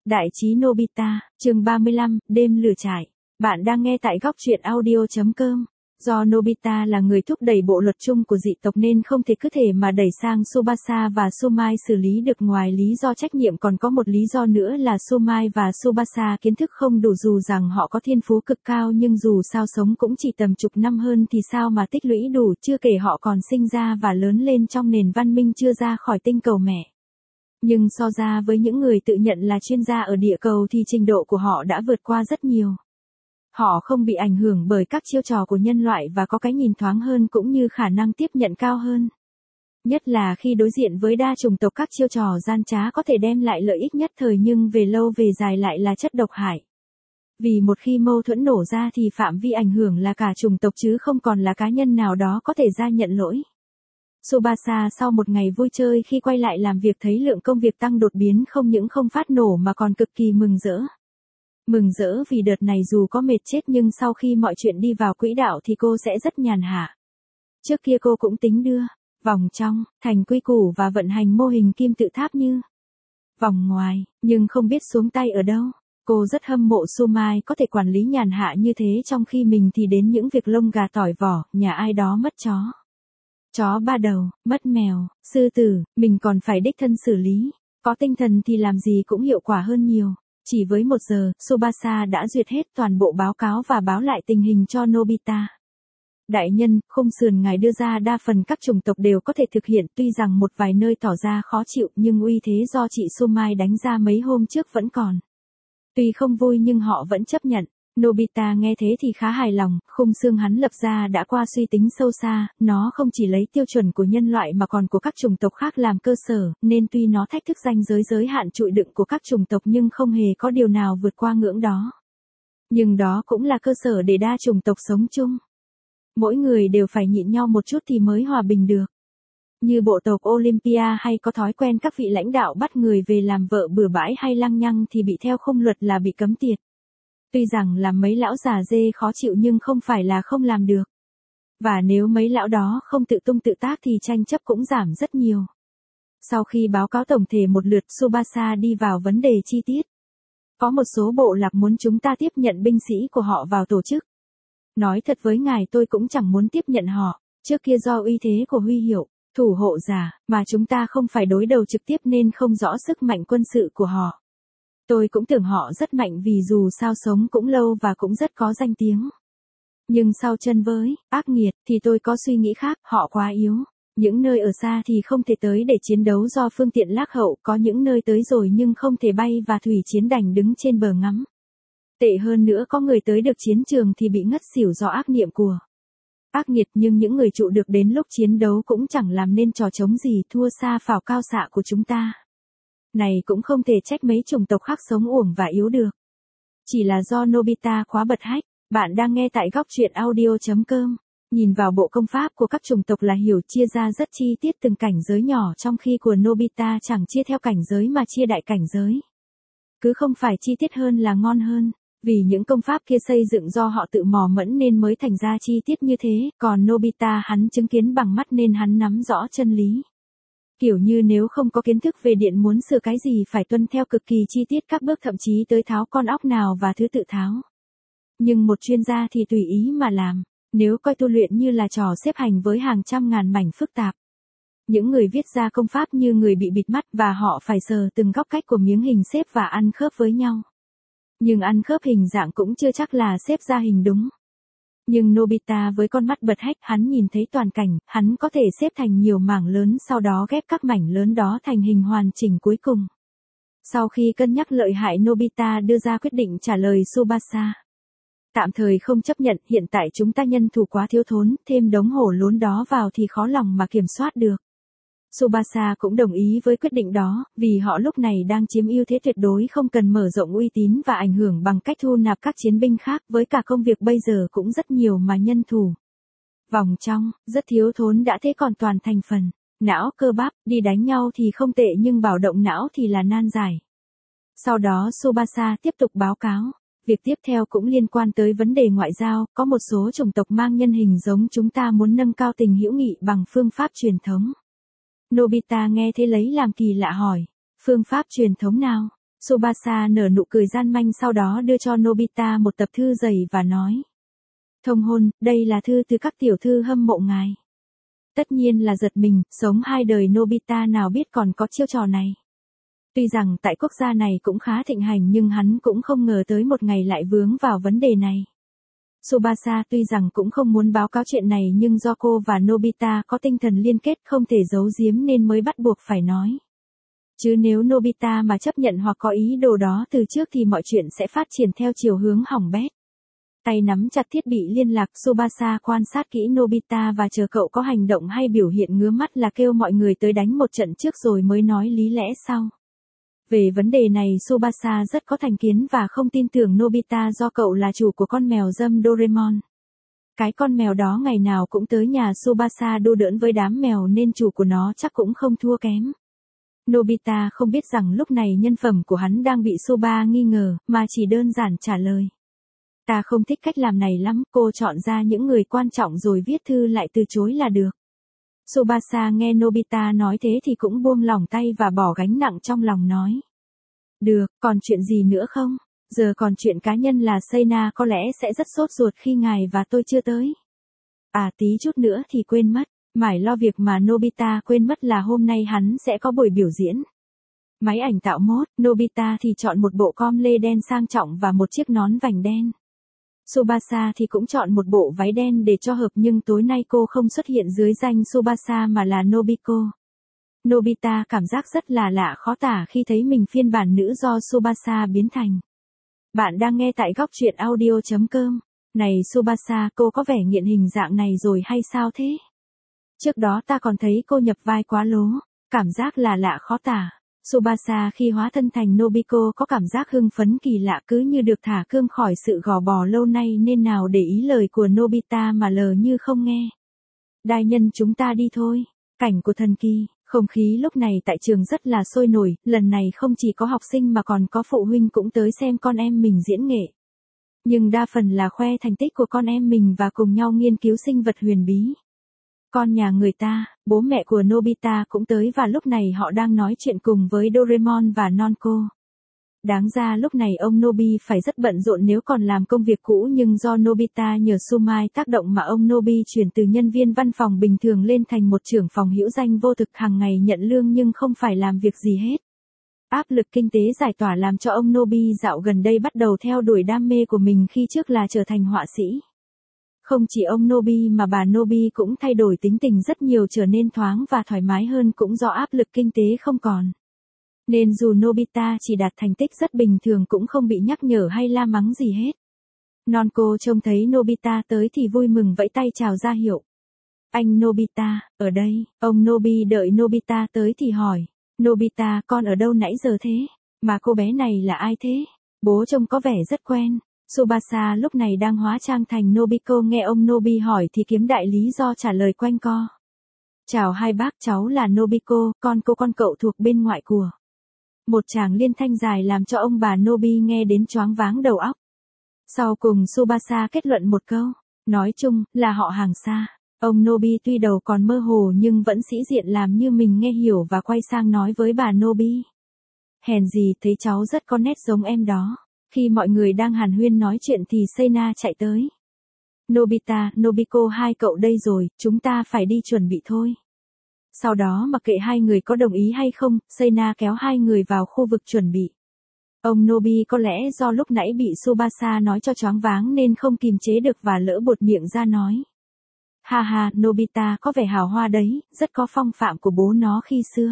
Đại trí Nobita, chương 35, đêm lửa trại. Bạn đang nghe tại góc truyện audio.com. Do Nobita là người thúc đẩy bộ luật chung của dị tộc nên không thể cứ thể mà đẩy sang Tsubasa và Sumai xử lý được. Ngoài lý do trách nhiệm còn có một lý do nữa là Sumai và Tsubasa kiến thức không đủ, dù rằng họ có thiên phú cực cao nhưng dù sao sống cũng chỉ tầm chục năm hơn thì sao mà tích lũy đủ, chưa kể họ còn sinh ra và lớn lên trong nền văn minh chưa ra khỏi tinh cầu mẹ. Nhưng so ra với những người tự nhận là chuyên gia ở địa cầu thì trình độ của họ đã vượt qua rất nhiều. Họ không bị ảnh hưởng bởi các chiêu trò của nhân loại và có cái nhìn thoáng hơn cũng như khả năng tiếp nhận cao hơn. Nhất là khi đối diện với đa chủng tộc, các chiêu trò gian trá có thể đem lại lợi ích nhất thời nhưng về lâu về dài lại là chất độc hại. Vì một khi mâu thuẫn nổ ra thì phạm vi ảnh hưởng là cả chủng tộc chứ không còn là cá nhân nào đó có thể ra nhận lỗi. Tsubasa sau một ngày vui chơi khi quay lại làm việc thấy lượng công việc tăng đột biến, không những không phát nổ mà còn cực kỳ mừng rỡ. Mừng rỡ vì đợt này dù có mệt chết nhưng sau khi mọi chuyện đi vào quỹ đạo thì cô sẽ rất nhàn hạ. Trước kia cô cũng tính đưa vòng trong thành quy củ và vận hành mô hình kim tự tháp như vòng ngoài, nhưng không biết xuống tay ở đâu. Cô rất hâm mộ Sumai có thể quản lý nhàn hạ như thế, trong khi mình thì đến những việc lông gà tỏi vỏ, nhà ai đó mất chó ba đầu, mất mèo, sư tử, mình còn phải đích thân xử lý. Có tinh thần thì làm gì cũng hiệu quả hơn nhiều. Chỉ với 1 giờ, Tsubasa đã duyệt hết toàn bộ báo cáo và báo lại tình hình cho Nobita. Đại nhân, khung sườn ngài đưa ra đa phần các chủng tộc đều có thể thực hiện, tuy rằng một vài nơi tỏ ra khó chịu nhưng uy thế do chị Sumai đánh ra mấy hôm trước vẫn còn. Tuy không vui nhưng họ vẫn chấp nhận. Nobita nghe thế thì khá hài lòng, khung xương hắn lập ra đã qua suy tính sâu xa, nó không chỉ lấy tiêu chuẩn của nhân loại mà còn của các chủng tộc khác làm cơ sở, nên tuy nó thách thức ranh giới hạn chịu đựng của các chủng tộc nhưng không hề có điều nào vượt qua ngưỡng đó. Nhưng đó cũng là cơ sở để đa chủng tộc sống chung. Mỗi người đều phải nhịn nhau một chút thì mới hòa bình được. Như bộ tộc Olympia hay có thói quen các vị lãnh đạo bắt người về làm vợ bừa bãi hay lăng nhăng thì bị theo khung luật là bị cấm tiệt. Tuy rằng làm mấy lão già dê khó chịu nhưng không phải là không làm được. Và nếu mấy lão đó không tự tung tự tác thì tranh chấp cũng giảm rất nhiều. Sau khi báo cáo tổng thể một lượt, Tsubasa đi vào vấn đề chi tiết. Có một số bộ lạc muốn chúng ta tiếp nhận binh sĩ của họ vào tổ chức. Nói thật với ngài, tôi cũng chẳng muốn tiếp nhận họ. Trước kia do uy thế của huy hiệu thủ hộ giả mà chúng ta không phải đối đầu trực tiếp nên không rõ sức mạnh quân sự của họ. Tôi cũng tưởng họ rất mạnh vì dù sao sống cũng lâu và cũng rất có danh tiếng. Nhưng sau chân với ác nghiệt thì tôi có suy nghĩ khác, họ quá yếu. Những nơi ở xa thì không thể tới để chiến đấu do phương tiện lạc hậu, có những nơi tới rồi nhưng không thể bay và thủy chiến đành đứng trên bờ ngắm. Tệ hơn nữa, có người tới được chiến trường thì bị ngất xỉu do ác niệm của ác nghiệt, nhưng những người trụ được đến lúc chiến đấu cũng chẳng làm nên trò trống gì, thua xa phào cao xạ của chúng ta. Này cũng không thể trách mấy chủng tộc khác sống uổng và yếu được. Chỉ là do Nobita quá bật hách. Bạn đang nghe tại góc truyện audio.com. Nhìn vào bộ công pháp của các chủng tộc là hiểu chia ra rất chi tiết từng cảnh giới nhỏ, trong khi của Nobita chẳng chia theo cảnh giới mà chia đại cảnh giới. Cứ không phải chi tiết hơn là ngon hơn. Vì những công pháp kia xây dựng do họ tự mò mẫm nên mới thành ra chi tiết như thế, còn Nobita hắn chứng kiến bằng mắt nên hắn nắm rõ chân lý. Kiểu như nếu không có kiến thức về điện muốn sửa cái gì phải tuân theo cực kỳ chi tiết các bước, thậm chí tới tháo con óc nào và thứ tự tháo. Nhưng một chuyên gia thì tùy ý mà làm, nếu coi tu luyện như là trò xếp hành với hàng trăm ngàn mảnh phức tạp. Những người viết ra công pháp như người bị bịt mắt và họ phải sờ từng góc cách của miếng hình xếp và ăn khớp với nhau. Nhưng ăn khớp hình dạng cũng chưa chắc là xếp ra hình đúng. Nhưng Nobita với con mắt bật hách, hắn nhìn thấy toàn cảnh, hắn có thể xếp thành nhiều mảng lớn sau đó ghép các mảnh lớn đó thành hình hoàn chỉnh cuối cùng. Sau khi cân nhắc lợi hại, Nobita đưa ra quyết định trả lời Tsubasa. Tạm thời không chấp nhận, hiện tại chúng ta nhân thủ quá thiếu thốn, thêm đống hổ lốn đó vào thì khó lòng mà kiểm soát được. Tsubasa cũng đồng ý với quyết định đó, vì họ lúc này đang chiếm ưu thế tuyệt đối, không cần mở rộng uy tín và ảnh hưởng bằng cách thu nạp các chiến binh khác, với cả công việc bây giờ cũng rất nhiều mà nhân thủ vòng trong rất thiếu thốn đã thế còn toàn thành phần não cơ bắp, đi đánh nhau thì không tệ nhưng bảo động não thì là nan giải. Sau đó Tsubasa tiếp tục báo cáo. Việc tiếp theo cũng liên quan tới vấn đề ngoại giao, có một số chủng tộc mang nhân hình giống chúng ta muốn nâng cao tình hữu nghị bằng phương pháp truyền thống. Nobita nghe thế lấy làm kỳ lạ hỏi, phương pháp truyền thống nào? Tsubasa nở nụ cười gian manh sau đó đưa cho Nobita một tập thư dày và nói. Thông hôn, đây là thư từ các tiểu thư hâm mộ ngài. Tất nhiên là giật mình, sống 2 đời Nobita nào biết còn có chiêu trò này. Tuy rằng tại quốc gia này cũng khá thịnh hành nhưng hắn cũng không ngờ tới một ngày lại vướng vào vấn đề này. Tsubasa tuy rằng cũng không muốn báo cáo chuyện này nhưng do cô và Nobita có tinh thần liên kết không thể giấu giếm nên mới bắt buộc phải nói. Chứ nếu Nobita mà chấp nhận hoặc có ý đồ đó từ trước thì mọi chuyện sẽ phát triển theo chiều hướng hỏng bét. Tay nắm chặt thiết bị liên lạc, Tsubasa quan sát kỹ Nobita và chờ cậu có hành động hay biểu hiện ngứa mắt là kêu mọi người tới đánh một trận trước rồi mới nói lý lẽ sau. Về vấn đề này Tsubasa rất có thành kiến và không tin tưởng Nobita do cậu là chủ của con mèo dâm Doraemon. Cái con mèo đó ngày nào cũng tới nhà Tsubasa đua đỡn với đám mèo nên chủ của nó chắc cũng không thua kém. Nobita không biết rằng lúc này nhân phẩm của hắn đang bị Soba nghi ngờ, mà chỉ đơn giản trả lời. Ta không thích cách làm này lắm, cô chọn ra những người quan trọng rồi viết thư lại từ chối là được. Tsubasa nghe Nobita nói thế thì cũng buông lỏng tay và bỏ gánh nặng trong lòng nói. Được, còn chuyện gì nữa không? Giờ còn chuyện cá nhân là Seina có lẽ sẽ rất sốt ruột khi ngài và tôi chưa tới. À tí chút nữa thì quên mất, mải lo việc mà Nobita quên mất là hôm nay hắn sẽ có buổi biểu diễn. Máy ảnh tạo mốt, Nobita thì chọn một bộ com lê đen sang trọng và một chiếc nón vành đen. Tsubasa thì cũng chọn một bộ váy đen để cho hợp nhưng tối nay cô không xuất hiện dưới danh Tsubasa mà là Nobiko. Nobita cảm giác rất là lạ khó tả khi thấy mình phiên bản nữ do Tsubasa biến thành. Bạn đang nghe tại góc truyện audio.com. Này Tsubasa, cô có vẻ nghiện hình dạng này rồi hay sao thế? Trước đó ta còn thấy cô nhập vai quá lố, cảm giác là lạ khó tả. Tsubasa khi hóa thân thành Nobiko có cảm giác hưng phấn kỳ lạ cứ như được thả cương khỏi sự gò bò lâu nay nên nào để ý lời của Nobita mà lờ như không nghe. Đại nhân chúng ta đi thôi. Cảnh của thần kỳ, không khí lúc này tại trường rất là sôi nổi, lần này không chỉ có học sinh mà còn có phụ huynh cũng tới xem con em mình diễn nghệ. Nhưng đa phần là khoe thành tích của con em mình và cùng nhau nghiên cứu sinh vật huyền bí. Con nhà người ta, bố mẹ của Nobita cũng tới và lúc này họ đang nói chuyện cùng với Doraemon và Nonko. Đáng ra lúc này ông Nobi phải rất bận rộn nếu còn làm công việc cũ nhưng do Nobita nhờ Sumai tác động mà ông Nobi chuyển từ nhân viên văn phòng bình thường lên thành một trưởng phòng hữu danh vô thực hàng ngày nhận lương nhưng không phải làm việc gì hết. Áp lực kinh tế giải tỏa làm cho ông Nobi dạo gần đây bắt đầu theo đuổi đam mê của mình khi trước là trở thành họa sĩ. Không chỉ ông Nobi mà bà Nobi cũng thay đổi tính tình rất nhiều trở nên thoáng và thoải mái hơn cũng do áp lực kinh tế không còn. Nên dù Nobita chỉ đạt thành tích rất bình thường cũng không bị nhắc nhở hay la mắng gì hết. Nonko trông thấy Nobita tới thì vui mừng vẫy tay chào ra hiệu. Anh Nobita, ở đây, ông Nobi đợi Nobita tới thì hỏi. Nobita con ở đâu nãy giờ thế? Mà cô bé này là ai thế? Bố trông có vẻ rất quen. Tsubasa lúc này đang hóa trang thành Nobiko nghe ông Nobi hỏi thì kiếm đại lý do trả lời quanh co. Chào hai bác, cháu là Nobiko, con cậu thuộc bên ngoại của. Một tràng liên thanh dài làm cho ông bà Nobi nghe đến choáng váng đầu óc. Sau cùng Tsubasa kết luận một câu, nói chung là họ hàng xa. Ông Nobi tuy đầu còn mơ hồ nhưng vẫn sĩ diện làm như mình nghe hiểu và quay sang nói với bà Nobi. Hèn gì thấy cháu rất có nét giống em đó. Khi mọi người đang hàn huyên nói chuyện thì Seina chạy tới. Nobita, Nobiko hai cậu đây rồi, chúng ta phải đi chuẩn bị thôi. Sau đó mặc kệ hai người có đồng ý hay không, Seina kéo hai người vào khu vực chuẩn bị. Ông Nobi có lẽ do lúc nãy bị Tsubasa nói cho choáng váng nên không kìm chế được và lỡ buột miệng ra nói. Ha ha, Nobita có vẻ hào hoa đấy, rất có phong phạm của bố nó khi xưa.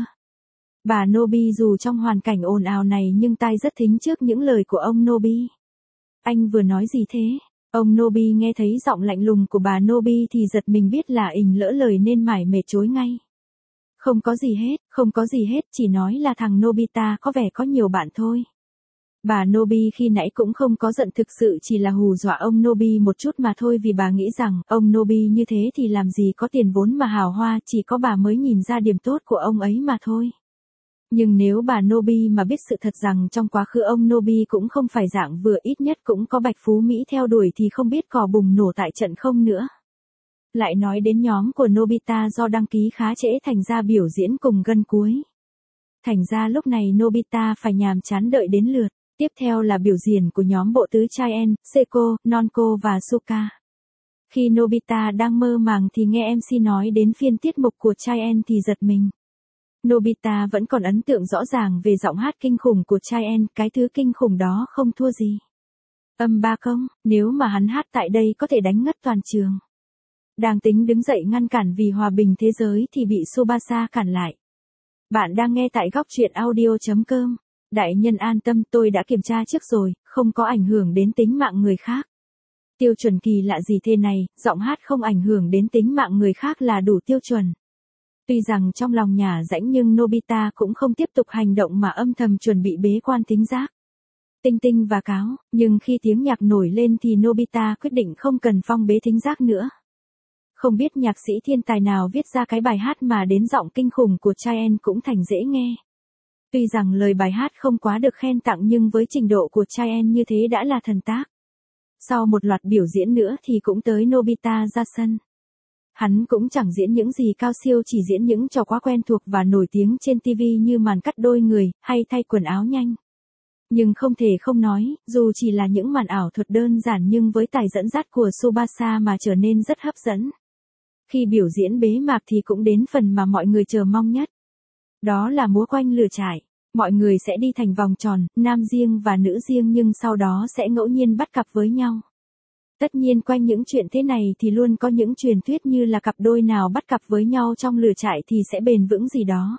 Bà Nobi dù trong hoàn cảnh ồn ào này nhưng tai rất thính trước những lời của ông Nobi. Anh vừa nói gì thế? Ông Nobi nghe thấy giọng lạnh lùng của bà Nobi thì giật mình biết là ình lỡ lời nên mải mệt chối ngay. Không có gì hết, chỉ nói là thằng Nobita có vẻ có nhiều bạn thôi. Bà Nobi khi nãy cũng không có giận thực sự chỉ là hù dọa ông Nobi một chút mà thôi vì bà nghĩ rằng ông Nobi như thế thì làm gì có tiền vốn mà hào hoa chỉ có bà mới nhìn ra điểm tốt của ông ấy mà thôi. Nhưng nếu bà Nobi mà biết sự thật rằng trong quá khứ ông Nobi cũng không phải dạng vừa ít nhất cũng có bạch phú Mỹ theo đuổi thì không biết cò bùng nổ tại trận không nữa. Lại nói đến nhóm của Nobita do đăng ký khá trễ thành ra biểu diễn cùng gân cuối. Thành ra lúc này Nobita phải nhàm chán đợi đến lượt. Tiếp theo là biểu diễn của nhóm bộ tứ Chien, Seiko, Nonko và Suka. Khi Nobita đang mơ màng thì nghe MC nói đến phiên tiết mục của Chien thì giật mình. Nobita vẫn còn ấn tượng rõ ràng về giọng hát kinh khủng của Chien, cái thứ kinh khủng đó không thua gì âm ba công, nếu mà hắn hát tại đây có thể đánh ngất toàn trường. Đang tính đứng dậy ngăn cản vì hòa bình thế giới thì bị Tsubasa cản lại. Bạn đang nghe tại góc truyện audio.com. Đại nhân an tâm, tôi đã kiểm tra trước rồi, không có ảnh hưởng đến tính mạng người khác. Tiêu chuẩn kỳ lạ gì thế này, giọng hát không ảnh hưởng đến tính mạng người khác là đủ tiêu chuẩn. Tuy rằng trong lòng nhả rãnh nhưng Nobita cũng không tiếp tục hành động mà âm thầm chuẩn bị bế quan thính giác. Tinh tinh và cáo, nhưng khi tiếng nhạc nổi lên thì Nobita quyết định không cần phong bế thính giác nữa. Không biết nhạc sĩ thiên tài nào viết ra cái bài hát mà đến giọng kinh khủng của Chien cũng thành dễ nghe. Tuy rằng lời bài hát không quá được khen tặng nhưng với trình độ của Chien như thế đã là thần tác. Sau một loạt biểu diễn nữa thì cũng tới Nobita ra sân. Hắn cũng chẳng diễn những gì cao siêu, chỉ diễn những trò quá quen thuộc và nổi tiếng trên TV như màn cắt đôi người, hay thay quần áo nhanh. Nhưng không thể không nói, dù chỉ là những màn ảo thuật đơn giản nhưng với tài dẫn dắt của Tsubasa mà trở nên rất hấp dẫn. Khi biểu diễn bế mạc thì cũng đến phần mà mọi người chờ mong nhất. Đó là múa quanh lửa trại. Mọi người sẽ đi thành vòng tròn, nam riêng và nữ riêng nhưng sau đó sẽ ngẫu nhiên bắt cặp với nhau. Tất nhiên quanh những chuyện thế này thì luôn có những truyền thuyết như là cặp đôi nào bắt cặp với nhau trong lửa trại thì sẽ bền vững gì đó.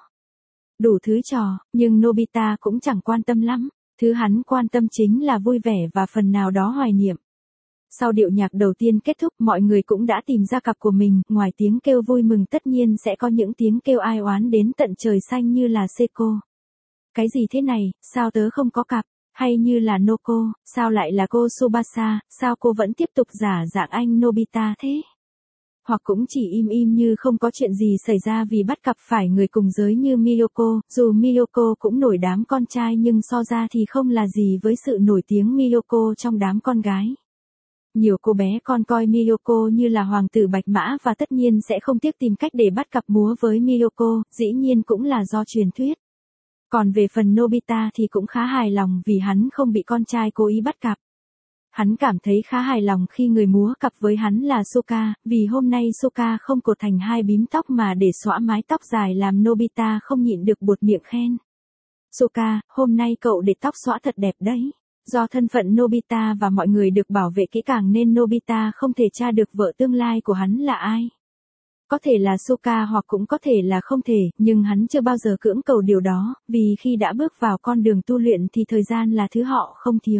Đủ thứ trò, nhưng Nobita cũng chẳng quan tâm lắm. Thứ hắn quan tâm chính là vui vẻ và phần nào đó hoài niệm. Sau điệu nhạc đầu tiên kết thúc, mọi người cũng đã tìm ra cặp của mình, ngoài tiếng kêu vui mừng tất nhiên sẽ có những tiếng kêu ai oán đến tận trời xanh như là Seiko. Cái gì thế này, sao tớ không có cặp, hay như là Noko, sao lại là cô Tsubasa, sao cô vẫn tiếp tục giả dạng anh Nobita thế? Hoặc cũng chỉ im im như không có chuyện gì xảy ra vì bắt cặp phải người cùng giới như Miyoko, dù Miyoko cũng nổi đám con trai nhưng so ra thì không là gì với sự nổi tiếng Miyoko trong đám con gái. Nhiều cô bé con coi Miyoko như là hoàng tử bạch mã và tất nhiên sẽ không tiếc tìm cách để bắt cặp múa với Miyoko, dĩ nhiên cũng là do truyền thuyết. Còn về phần Nobita thì cũng khá hài lòng vì hắn không bị con trai cố ý bắt cặp. Hắn cảm thấy khá hài lòng khi người múa cặp với hắn là Suka, vì hôm nay Suka không cột thành hai bím tóc mà để xõa mái tóc dài làm Nobita không nhịn được buột miệng khen. Suka, hôm nay cậu để tóc xõa thật đẹp đấy. Do thân phận Nobita và mọi người được bảo vệ kỹ càng nên Nobita không thể tra được vợ tương lai của hắn là ai. Có thể là Suka hoặc cũng có thể là không thể, nhưng hắn chưa bao giờ cưỡng cầu điều đó, vì khi đã bước vào con đường tu luyện thì thời gian là thứ họ không thiếu.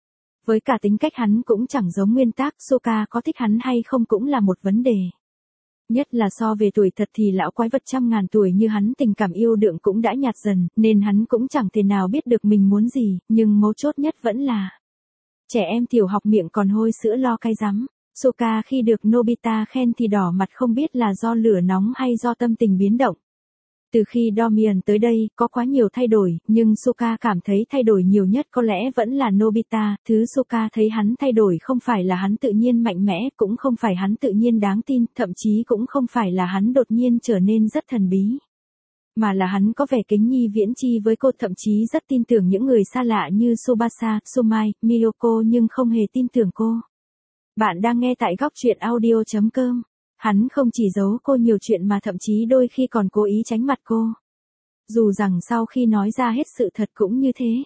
Với cả tính cách hắn cũng chẳng giống nguyên tác, Suka có thích hắn hay không cũng là một vấn đề. Nhất là so về tuổi thật thì lão quái vật trăm ngàn tuổi như hắn tình cảm yêu đương cũng đã nhạt dần, nên hắn cũng chẳng thể nào biết được mình muốn gì, nhưng mấu chốt nhất vẫn là trẻ em tiểu học miệng còn hôi sữa lo cay rắm. Suka khi được Nobita khen thì đỏ mặt không biết là do lửa nóng hay do tâm tình biến động. Từ khi Dormian tới đây, có quá nhiều thay đổi, nhưng Suka cảm thấy thay đổi nhiều nhất có lẽ vẫn là Nobita. Thứ Suka thấy hắn thay đổi không phải là hắn tự nhiên mạnh mẽ, cũng không phải hắn tự nhiên đáng tin, thậm chí cũng không phải là hắn đột nhiên trở nên rất thần bí. Mà là hắn có vẻ kính nhi viễn chi với cô, thậm chí rất tin tưởng những người xa lạ như Tsubasa, Sumai, Miyoko nhưng không hề tin tưởng cô. Bạn đang nghe tại góc truyện audio.com. Hắn không chỉ giấu cô nhiều chuyện mà thậm chí đôi khi còn cố ý tránh mặt cô. Dù rằng sau khi nói ra hết sự thật cũng như thế.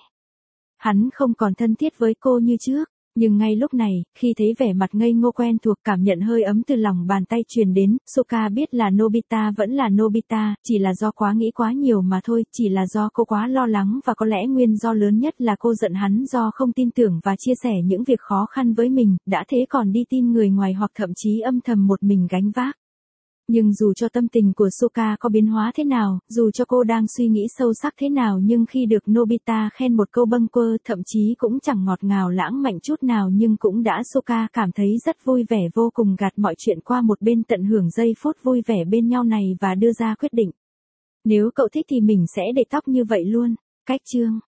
Hắn không còn thân thiết với cô như trước, nhưng ngay lúc này, khi thấy vẻ mặt ngây ngô quen thuộc, cảm nhận hơi ấm từ lòng bàn tay truyền đến, Suka biết là Nobita vẫn là Nobita, chỉ là do quá nghĩ quá nhiều mà thôi, chỉ là do cô quá lo lắng và có lẽ nguyên do lớn nhất là cô giận hắn do không tin tưởng và chia sẻ những việc khó khăn với mình, đã thế còn đi tin người ngoài hoặc thậm chí âm thầm một mình gánh vác. Nhưng dù cho tâm tình của Suka có biến hóa thế nào, dù cho cô đang suy nghĩ sâu sắc thế nào nhưng khi được Nobita khen một câu bâng quơ thậm chí cũng chẳng ngọt ngào lãng mạn chút nào nhưng cũng đã Suka cảm thấy rất vui vẻ vô cùng, gạt mọi chuyện qua một bên tận hưởng giây phút vui vẻ bên nhau này và đưa ra quyết định. Nếu cậu thích thì mình sẽ để tóc như vậy luôn. Cách chương